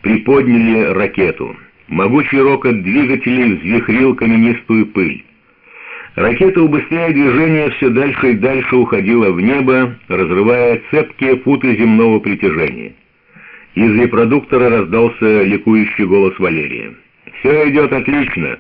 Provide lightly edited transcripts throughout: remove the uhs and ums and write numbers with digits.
приподняли ракету. Могучий рокот двигателей взвихрил каменистую пыль. Ракета, убыстряя движение, все дальше и дальше уходила в небо, разрывая цепкие путы земного притяжения. Из репродуктора раздался ликующий голос Валерия. «Все идет отлично!»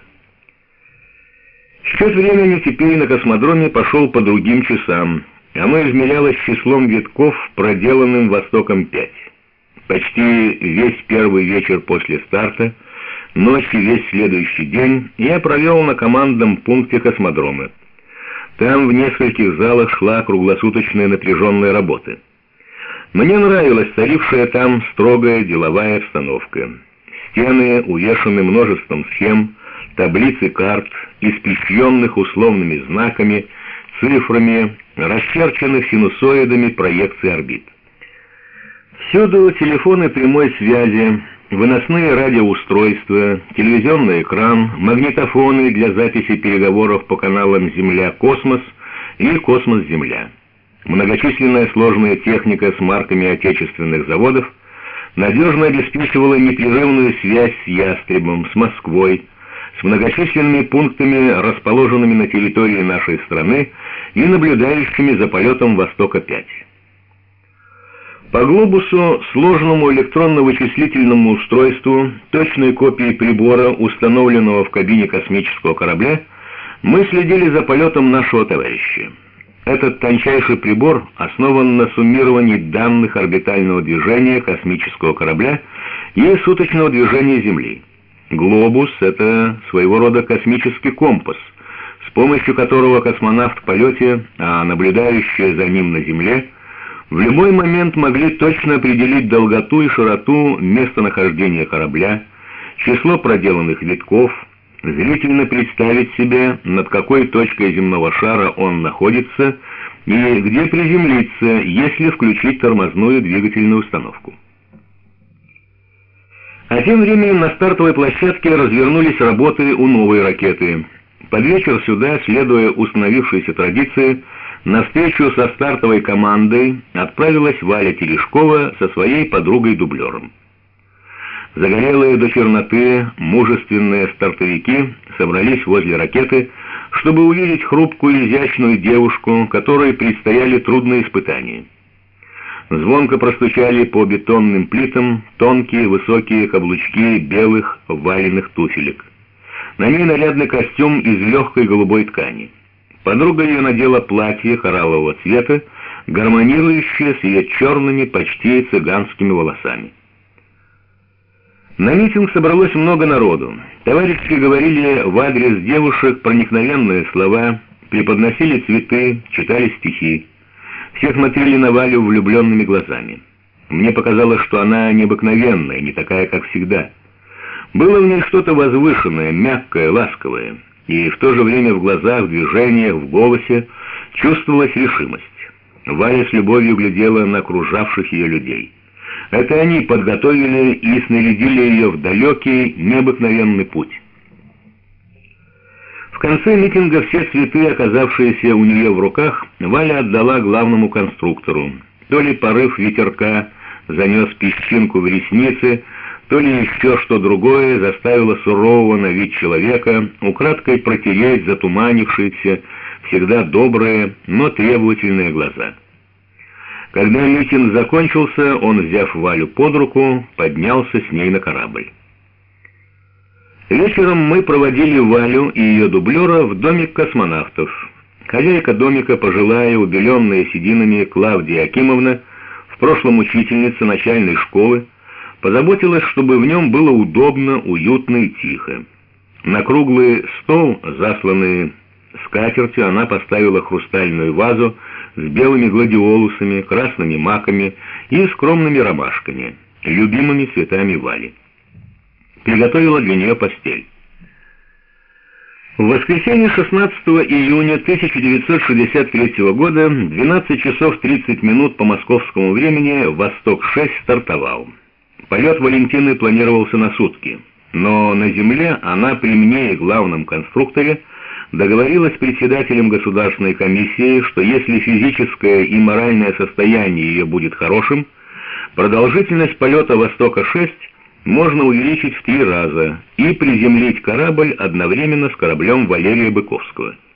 Счет времени теперь на космодроме пошел по другим часам. Оно измерялось числом витков, проделанным «Востоком-5». Почти весь первый вечер после старта, ночь и весь следующий день я провел на командном пункте космодрома. Там в нескольких залах шла круглосуточная напряженная работа. Мне нравилась царившая там строгая деловая обстановка. Стены увешаны множеством схем, таблиц и карт, испещренных условными знаками, цифрами, расчерченных синусоидами проекций орбит. Всюду телефоны прямой связи, выносные радиоустройства, телевизионный экран, магнитофоны для записи переговоров по каналам «Земля-Космос» и «Космос-Земля». Многочисленная сложная техника с марками отечественных заводов надежно обеспечивала непрерывную связь с «Ястребом», с Москвой, с многочисленными пунктами, расположенными на территории нашей страны и наблюдающими за полетом «Востока-5». По глобусу, сложному электронно-вычислительному устройству, точной копии прибора, установленного в кабине космического корабля, мы следили за полетом нашего товарища. Этот тончайший прибор основан на суммировании данных орбитального движения космического корабля и суточного движения Земли. Глобус — это своего рода космический компас, с помощью которого космонавт в полете, а наблюдающие за ним на Земле, в любой момент могли точно определить долготу и широту местонахождения корабля, число проделанных витков, зрительно представить себе, над какой точкой земного шара он находится и где приземлиться, если включить тормозную двигательную установку. А тем временем на стартовой площадке развернулись работы у новой ракеты. Под вечер сюда, следуя установившейся традиции, на встречу со стартовой командой отправилась Валя Терешкова со своей подругой-дублером. Загорелые до черноты мужественные стартовики собрались возле ракеты, чтобы увидеть хрупкую изящную девушку, которой предстояли трудные испытания. Звонко простучали по бетонным плитам тонкие высокие каблучки белых валенных туфелек. На ней нарядный костюм из легкой голубой ткани. Подруга ее надела платье кораллового цвета, гармонирующее с ее черными, почти цыганскими волосами. На митинг собралось много народу. Товарищи говорили в адрес девушек проникновенные слова, преподносили цветы, читали стихи. Все смотрели на Валю влюбленными глазами. Мне показалось, что она необыкновенная, не такая, как всегда. Было в ней что-то возвышенное, мягкое, ласковое. И в то же время в глазах, в движениях, в голосе чувствовалась решимость. Валя с любовью глядела на окружавших ее людей. Это они подготовили и снарядили ее в далекий, необыкновенный путь. В конце митинга все цветы, оказавшиеся у нее в руках, Валя отдала главному конструктору. То ли порыв ветерка занес песчинку в ресницы, то ли еще что другое заставило сурового на вид человека украдкой протереть затуманившиеся, всегда добрые, но требовательные глаза. Когда митинг закончился, он, взяв Валю под руку, поднялся с ней на корабль. Вечером мы проводили Валю и ее дублера в домик космонавтов. Хозяйка домика, пожилая, убеленная сединами Клавдия Акимовна, в прошлом учительница начальной школы, позаботилась, чтобы в нем было удобно, уютно и тихо. На круглый стол, засланный скатертью, она поставила хрустальную вазу с белыми гладиолусами, красными маками и скромными ромашками, любимыми цветами Вали. Приготовила для нее постель. В воскресенье 16 июня 1963 года, 12 часов 30 минут по московскому времени, «Восток-6» стартовал. Полет Валентины планировался на сутки, но на Земле она при мне и главном конструкторе договорилась с председателем Государственной комиссии, что если физическое и моральное состояние ее будет хорошим, продолжительность полета «Востока-6» можно увеличить в 3 раза и приземлить корабль одновременно с кораблем Валерия Быковского.